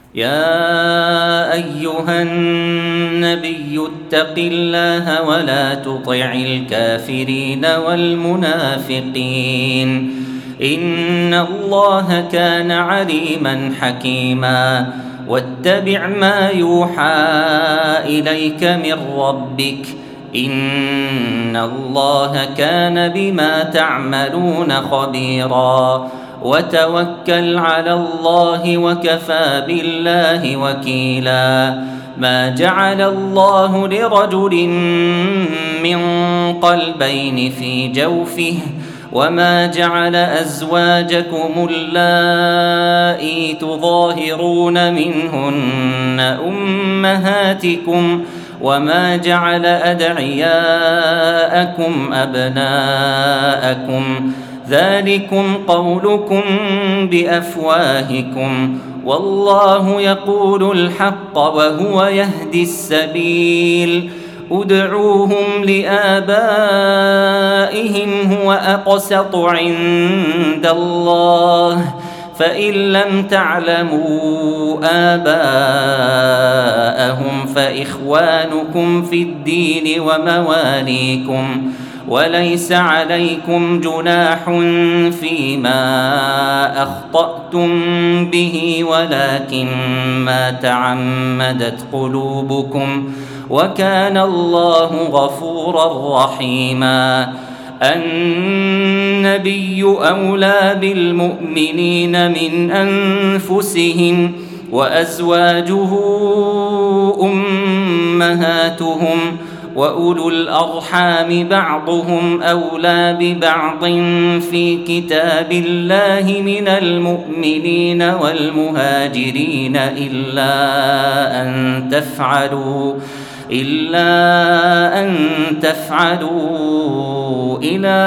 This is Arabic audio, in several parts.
يا أيها النبي اتق الله ولا تطع الكافرين والمنافقين إن الله كان عليما حكيما واتبع ما يوحى إليك من ربك إن الله كان بما تعملون خبيرا وتوكل على الله وكفى بالله وكيلا ما جعل الله لرجل من قلبين في جوفه وما جعل أزواجكم اللائي تظاهرون منهن أمهاتكم وما جعل أدعياءكم أبناءكم ذلكم قولكم بأفواهكم والله يقول الحق وهو يهدي السبيل ادعوهم لآبائهم هو أقسط عند الله فإن لم تعلموا آباءهم فإخوانكم في الدين ومواليكم وليس عليكم جناح فيما أخطأتم به ولكن ما تعمدت قلوبكم وكان الله غفورا رحيما النبي أولى بالمؤمنين من أنفسهم وأزواجه أمهاتهم وأولو الأرحام بعضهم أولى ببعض في كتاب الله من المؤمنين والمهاجرين إلا أن تفعلوا إلى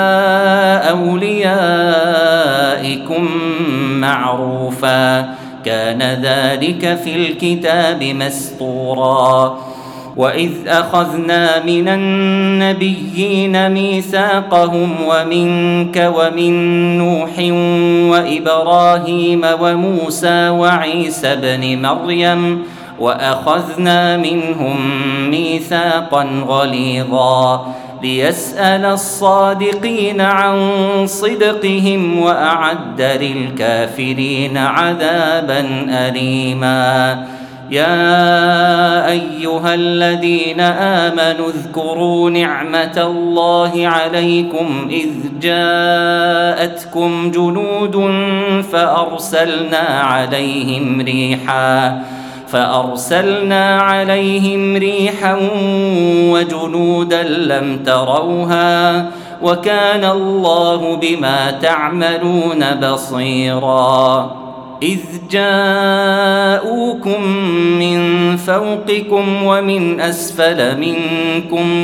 أوليائكم معروفا كان ذلك في الكتاب مسطورا وإذ أخذنا من النبيين ميثاقهم ومنك ومن نوح وإبراهيم وموسى وعيسى ابن مريم وأخذنا منهم ميثاقا غليظا ليسأل الصادقين عن صدقهم وأعد للكافرين عذابا أليما يا أيها الذين آمنوا اذكروا نعمة الله عليكم إذ جاءتكم جنود فأرسلنا عليهم ريحا وجنودا لم تروها وكان الله بما تعملون بصيرا إذ جاءوكم من فوقكم ومن أسفل منكم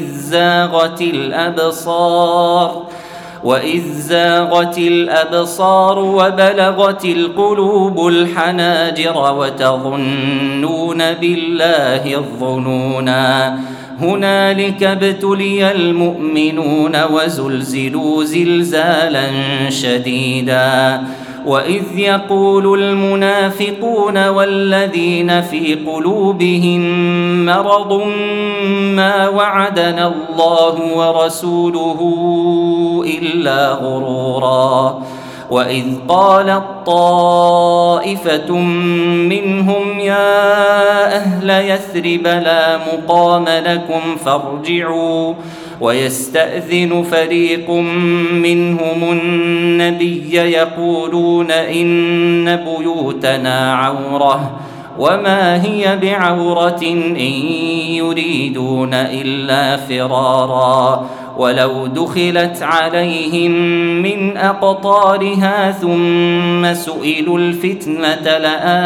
وإذ زاغت الأبصار وبلغت القلوب الحناجر وتظنون بالله الظنونا هنالك ابتلي المؤمنون وزلزلوا زلزالا شديدا وإذ يقول المنافقون والذين في قلوبهم مرض ما وعدنا الله ورسوله إلا غرورا وإذ قالت طائفة منهم يا أهل يثرب لا مقام لكم فارجعوا ويستأذن فريق منهم النبي يقولون إن بيوتنا عورة وما هي بعورة إن يريدون إلا فرارا ولو دخلت عليهم من أقطارها ثم سئلوا الفتنة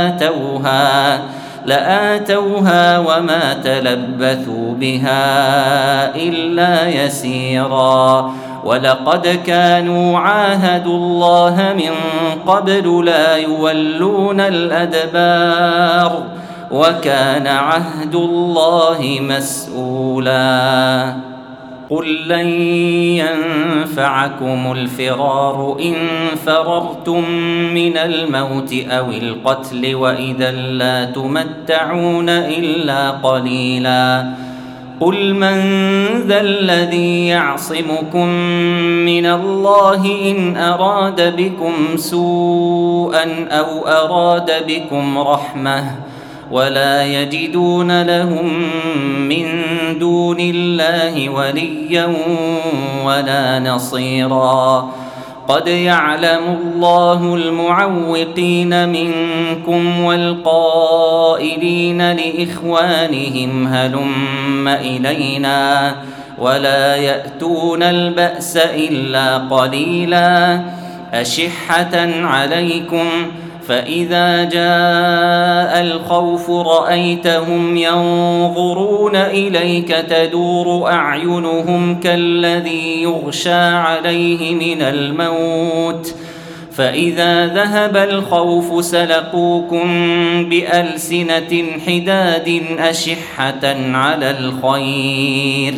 لآتوها وما تلبثوا بها إلا يسيرا ولقد كانوا عاهدوا الله من قبل لا يولون الأدبار وكان عهد الله مسؤولا قل لن ينفعكم الفرار إن فررتم من الموت أو القتل وإذا لا تمتعون إلا قليلا قل من ذا الذي يعصمكم من الله إن أراد بكم سوءا أو أراد بكم رحمة ولا يجدون لهم من دون الله وليا ولا نصيرا قد يعلم الله المعوقين منكم والقائلين لإخوانهم هلم إلينا ولا يأتون البأس إلا قليلا أشحة عليكم فإذا جاء الخوف رأيتهم ينظرون إليك تدور أعينهم كالذي يغشى عليه من الموت فإذا ذهب الخوف سلقوكم بألسنة حداد أشحة على الخير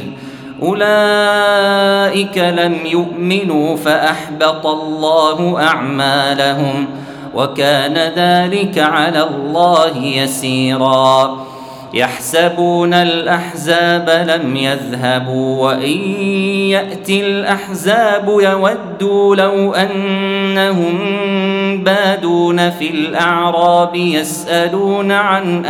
أولئك لم يؤمنوا فأحبط الله أعمالهم وكان ذلك على الله يسيرا يحسبون الأحزاب لم يذهبوا وإن يأتي الأحزاب يودوا لو أنهم بادون في الأعراب يسألون عن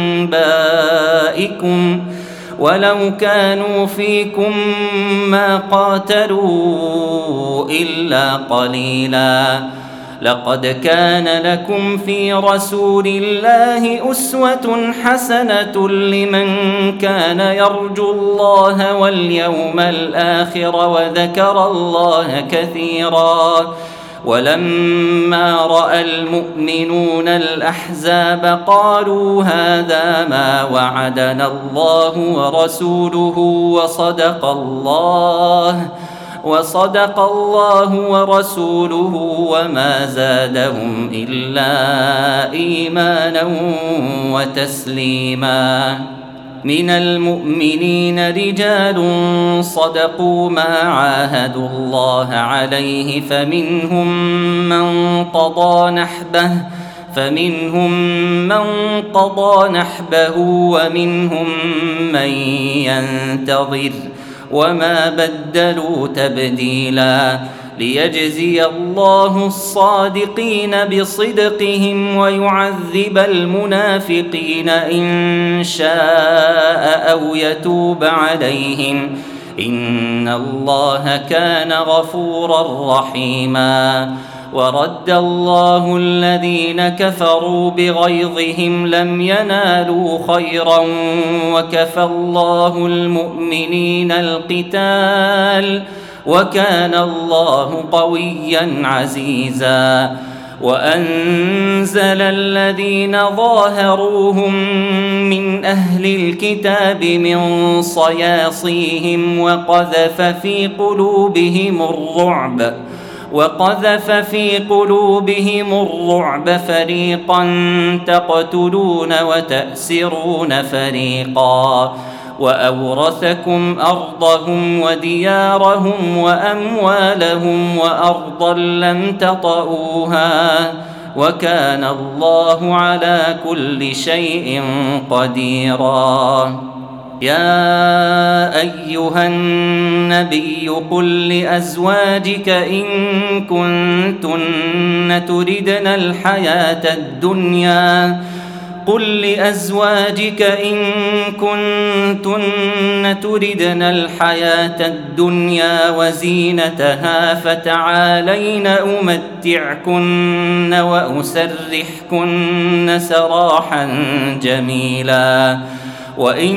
أنبائكم ولو كانوا فيكم ما قاتلوا إلا قليلا لقد كان لكم في رسول الله أسوة حسنة لمن كان يرجو الله واليوم الآخر وذكر الله كثيرا ولما رأى المؤمنون الأحزاب قالوا هذا ما وعدنا الله ورسوله وصدق الله ورسوله وما زادهم إلا إيمانا وتسليما من المؤمنين رجال صدقوا ما عاهدوا الله عليه فمنهم من قضى نحبه ومنهم من ينتظر وما بدلوا تبديلا ليجزي الله الصادقين بصدقهم ويعذب المنافقين إن شاء أو يتوب عليهم إن الله كان غفورا رحيما ورد الله الذين كفروا بغيظهم لم ينالوا خيرا وكفى الله المؤمنين القتال وكان الله قويا عزيزا وأنزل الذين ظاهروهم من أهل الكتاب من صياصيهم وقذف في قلوبهم الرعب فريقا تقتلون وتأسرون فريقا وأورثكم أرضهم وديارهم وأموالهم وأرضا لم تطئوها وكان الله على كل شيء قديرا يا أيها النبي قل لأزواجك إن كنتن تردن الحياة الدنيا وزينتها فتعالين أمتعكن وأسرحكن سراحا جميلا وإن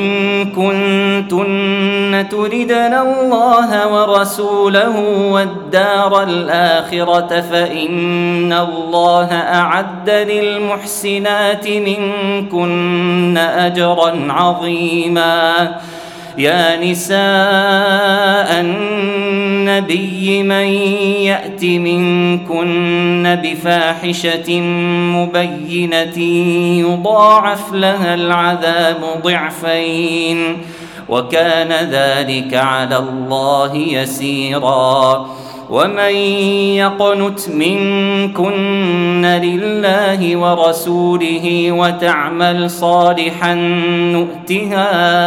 كنتن تردن الله ورسوله والدار الآخرة فإن الله أعد للمحسنات منكن أجرا عظيما يا نساء النبي من يأت منكن بفاحشة مبينة يضاعف لها العذاب ضعفين وكان ذلك على الله يسيرا. ومن يقنت منكن لله ورسوله وتعمل صالحا نؤتها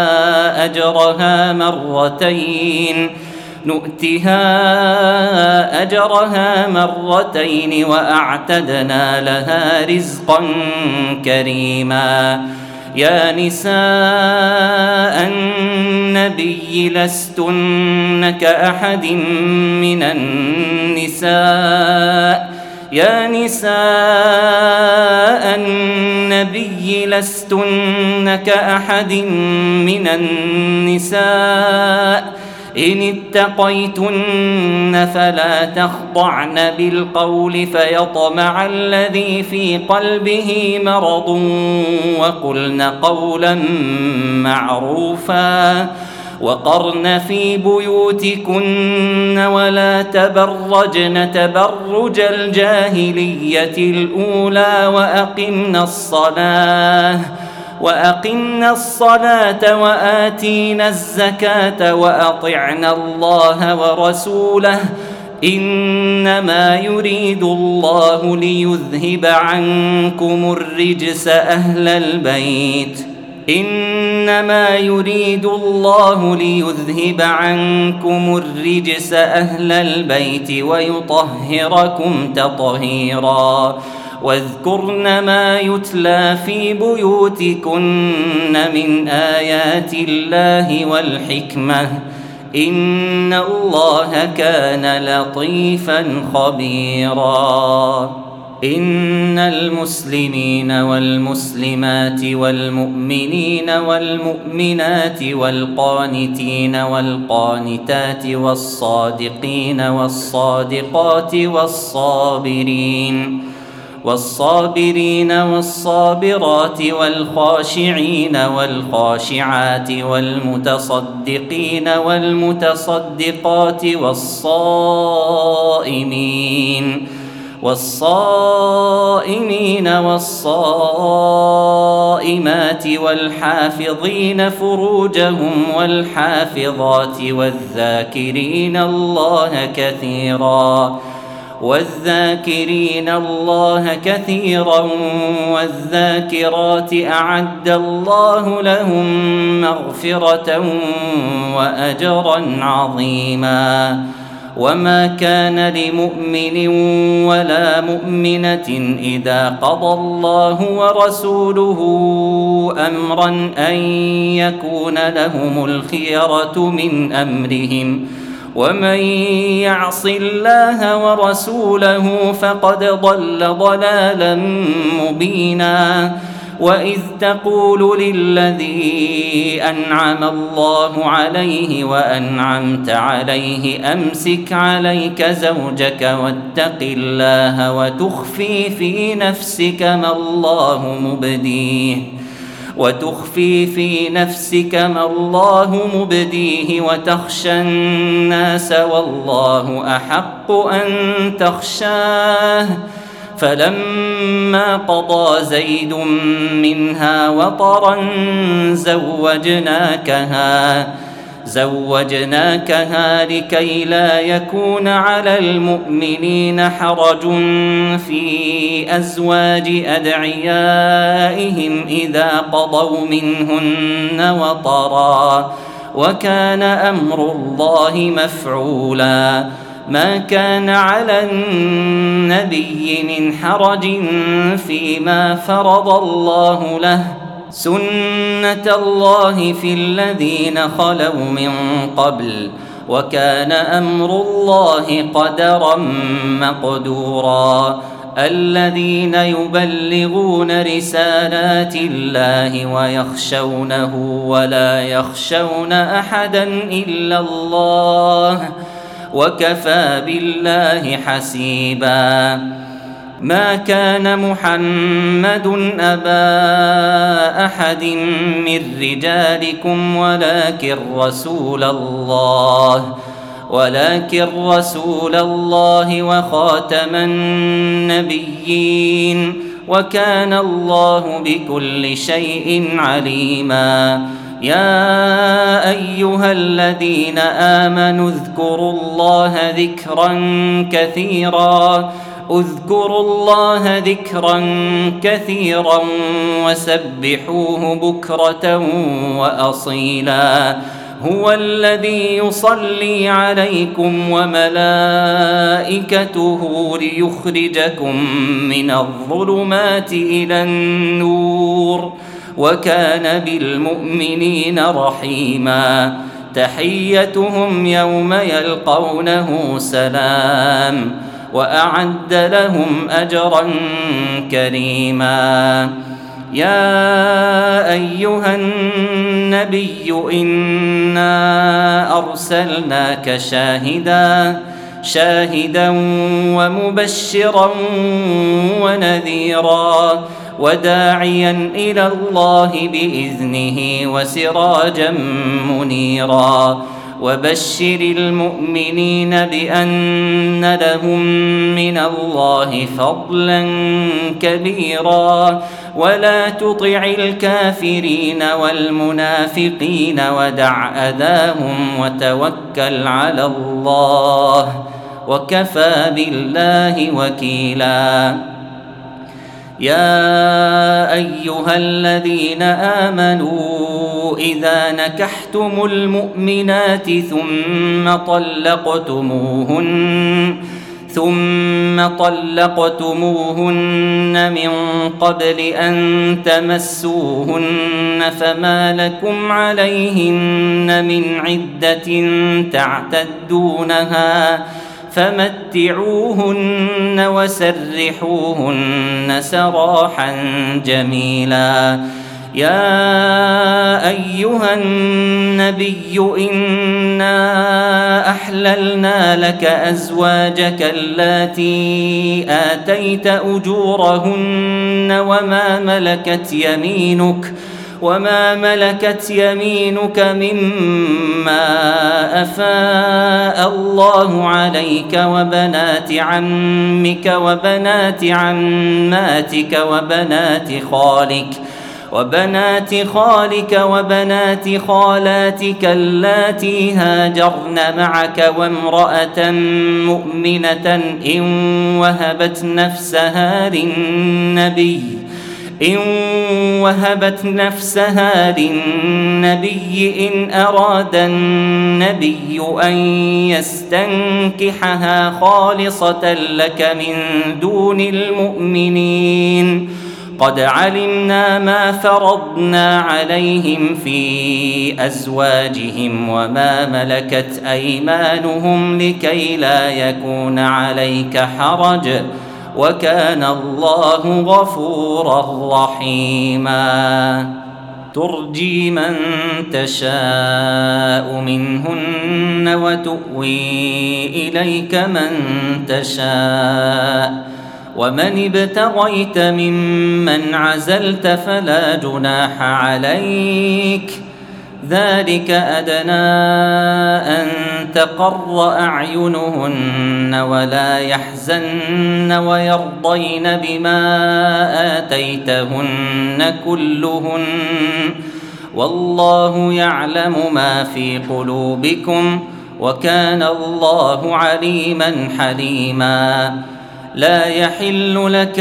أجرها مرتين وأعتدنا لها رزقا كريما. يا نساء النبي لستن كأحد من النساء إن اتقيتن فلا تخضعن بالقول فيطمع الذي في قلبه مرض وقلن قولا معروفا. وقرن في بيوتكن ولا تبرجن تبرج الجاهلية الأولى وأقمنا الصلاة وآتينا الزكاة وأطعنا الله ورسوله إنما يريد الله ليذهب عنكم الرجس أهل البيت ويطهركم تطهيرا. واذكرن ما يتلى في بيوتكن من آيات الله والحكمة إن الله كان لطيفا خبيرا. إن المسلمين والمسلمات والمؤمنين والمؤمنات والقانتين والقانتات والصادقين والصادقات والصابرين والصابرات والخاشعين والخاشعات والمتصدقين والمتصدقات والصائمين والصائمات والحافظين فروجهم والحافظات والذاكرين الله كثيرا والذاكرات أعد الله لهم مغفرة وأجرا عظيما. وما كان لمؤمن ولا مؤمنة إذا قضى الله ورسوله أمرا أن يكون لهم الخيرة من أمرهم ومن يعص الله ورسوله فقد ضل ضلالا مبينا. وإذ تقول للذي أنعم الله عليه وأنعمت عليه أمسك عليك زوجك واتق الله وتخفي في نفسك ما الله مبديه وتخشى الناس والله أحق أن تخشاه. فلما قضى زيد منها وطرا زوجناكها لكي لا يكون على المؤمنين حرج في أزواج أدعيائهم إذا قضوا منهن وطرا وكان أمر الله مفعولا. ما كان على النبي من حرج فيما فرض الله له سنة الله في الذين خلوا من قبل وكان أمر الله قدرا مقدورا. الذين يبلغون رسالات الله ويخشونه ولا يخشون أحدا إلا الله وكفى بالله حسيبا. ما كان محمد أبا أحد من رجالكم ولكن رسول الله وخاتم النبيين وكان الله بكل شيء عليما. يا أيها الذين آمنوا اذكروا الله ذكرا كثيرا وسبحوه بكرة وأصيلا هو الذي يصلي عليكم وملائكته ليخرجكم من الظلمات إلى النور وكان بالمؤمنين رحيما تحيتهم يوم يلقونه سلام وأعد لهم أجرا كريما يا أيها النبي إنا أرسلناك شاهدا ومبشرا ونذيرا وداعيا إلى الله بإذنه وسراجا منيرا وبشر المؤمنين بأن لهم من الله فضلا كبيرا ولا تطع الكافرين والمنافقين ودع أذاهم وتوكل على الله وكفى بالله وكيلا يا أيها الذين آمنوا إذا نكحتم المؤمنات ثم طلقتموهن من قبل أن تمسوهن فما لكم عليهن من عدة تعتدونها فمتعوهن وسرحوهن سراحا جميلا يا أيها النبي إنا أحللنا لك أزواجك اللاتي آتيت أجورهن وما ملكت يمينك مما أفاء الله عليك وبنات عمك وبنات عماتك وبنات خالك وبنات خالاتك اللاتي هاجرن معك وامرأة مؤمنة إن وهبت نفسها للنبي إن أراد النبي أن يستنكحها خالصة لك من دون المؤمنين قد علمنا ما فرضنا عليهم في أزواجهم وما ملكت أيمانهم لكي لا يكون عليك حرج وكان الله غفورا رحيما ترجي من تشاء منهن وتؤوي إليك من تشاء ومن ابتغيت ممن عزلت فلا جناح عليك ذلك أدنى أن تقر أعينهن ولا يحزن ويرضين بما آتيتهن كلهن والله يعلم ما في قلوبكم وكان الله عليما حليما لا يحل لك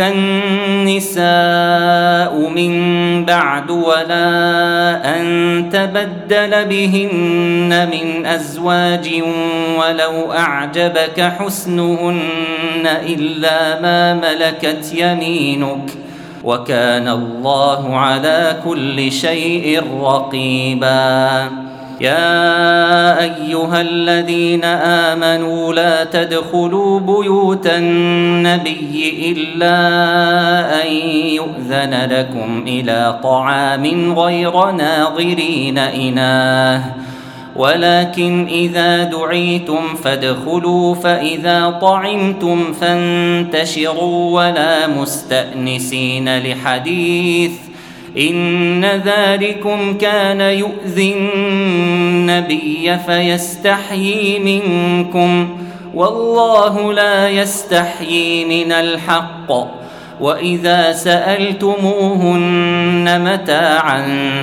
النساء من بعد ولا أن تبدل بهن من أزواج ولو أعجبك حسنهن إلا ما ملكت يمينك وكان الله على كل شيء رقيبا يا أيها الذين آمنوا لا تدخلوا بيوت النبي إلا أن يؤذن لكم إلى طعام غير ناظرين إناه ولكن إذا دعيتم فادخلوا فإذا طعمتم فانتشروا ولا مستأنسين لحديث إن ذلكم كان يؤذي النبي فيستحيي منكم والله لا يستحيي من الحق وإذا سألتموهن متاعا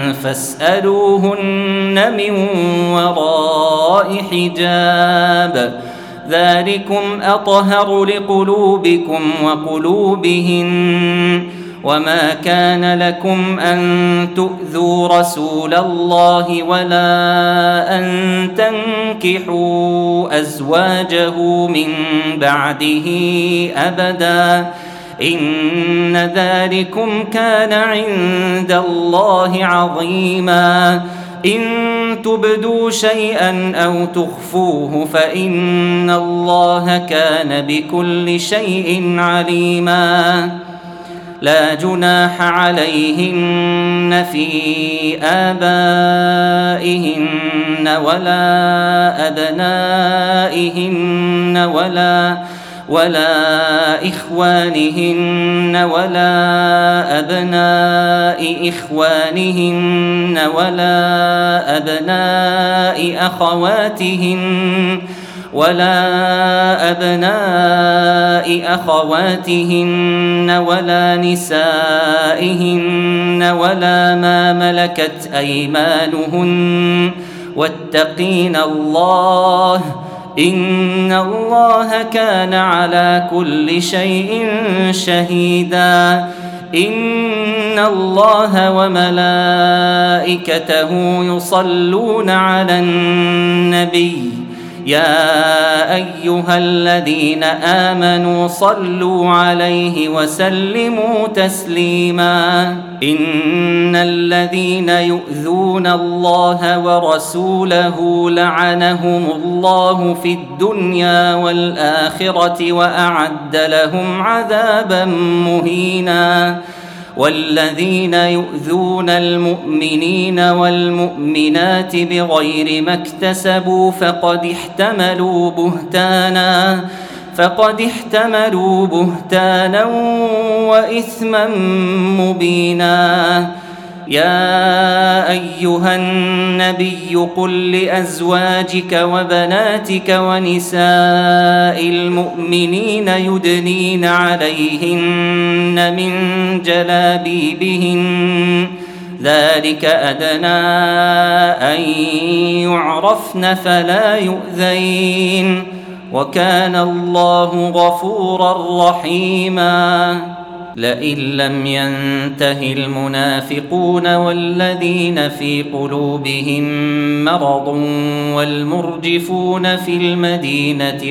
فاسألوهن من وراء حجاب ذلكم أطهر لقلوبكم وقلوبهن وما كان لكم أن تؤذوا رسول الله ولا أن تنكحوا أزواجه من بعده أبدا إن ذلكم كان عند الله عظيما إن تبدوا شيئا أو تخفوه فإن الله كان بكل شيء عليما لا جناح عليهن في آبائهن ولا أبنائهن ولا إخوانهن ولا أبناء إخوانهن ولا أبناء أخواتهن ولا نسائهن ولا ما ملكت أيمانهن واتقين الله إن الله كان على كل شيء شهيدا إن الله وملائكته يصلون على النبي يا أيها الذين آمنوا صلوا عليه وسلموا تسليما إن الذين يؤذون الله ورسوله لعنهم الله في الدنيا والآخرة وأعد لهم عذابا مهينا والذين يؤذون المؤمنين والمؤمنات بغير ما اكتسبوا فقد احتملوا بهتانا وإثما مبينا يا أيها النبي قل لأزواجك وبناتك ونساء المؤمنين يدنين عليهن من جلابيبهن ذلك أدنى أن يعرفن فلا يؤذين وكان الله غفورا رحيما لئن لم ينته المنافقون والذين في قلوبهم مرض والمرجفون في المدينة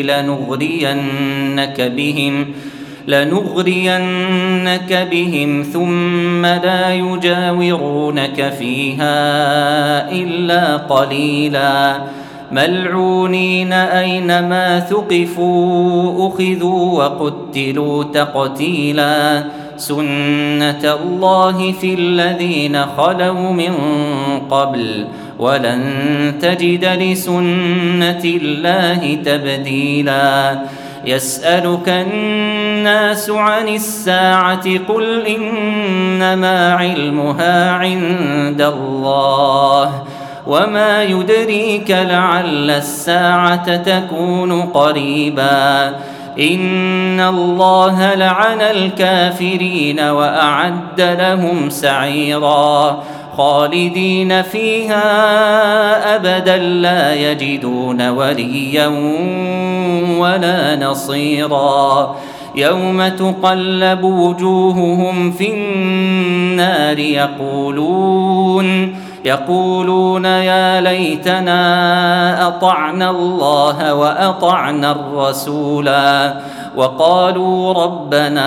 لنغرينك بهم ثم لا يجاورونك فيها إلا قليلا ملعونين أينما ثقفوا أخذوا وقتلوا تقتيلا سنة الله في الذين خلوا من قبل ولن تجد لسنة الله تبديلا يسألك الناس عن الساعة قل إنما علمها عند الله وما يدريك لعل الساعة تكون قريبا إن الله لعن الكافرين وأعد لهم سعيرا خالدين فيها أبدا لا يجدون وليا ولا نصيرا يوم تقلب وجوههم في النار يقولون يا ليتنا أطعنا الله وأطعنا الرسولا وقالوا ربنا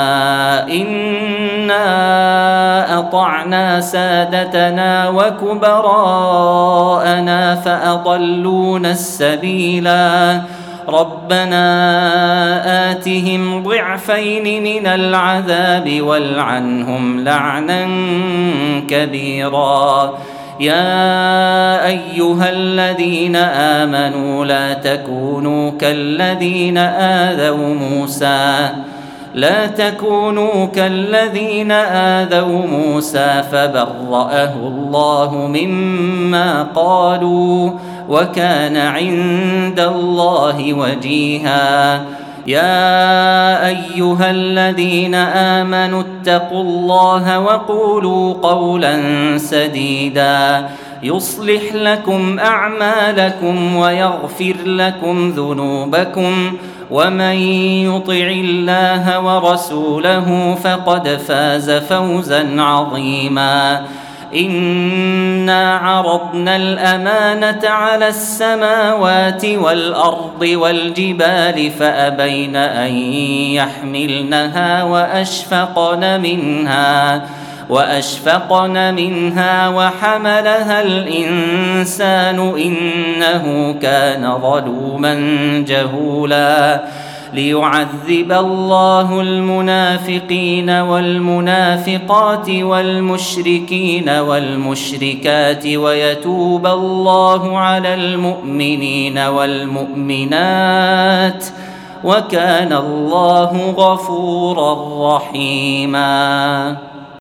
إنا أطعنا سادتنا وكبراءنا فأضلونا السبيلا ربنا آتهم ضعفين من العذاب والعنهم لعنا كبيرا يا أيها الذين آمنوا لا تكونوا كالذين آذوا موسى فبرأه الله مما قالوا وكان عند الله وجيها يا أيها الذين آمنوا اتقوا الله وقولوا قولا سديدا يصلح لكم أعمالكم ويغفر لكم ذنوبكم ومن يطع الله ورسوله فقد فاز فوزا عظيما إنا عرضنا الأمانة على السماوات والأرض والجبال فأبين أن يحملنها وأشفقن منها وحملها الإنسان إنه كان ظلوما جهولا ليعذب الله المنافقين والمنافقات والمشركين والمشركات ويتوب الله على المؤمنين والمؤمنات وكان الله غفورا رحيما.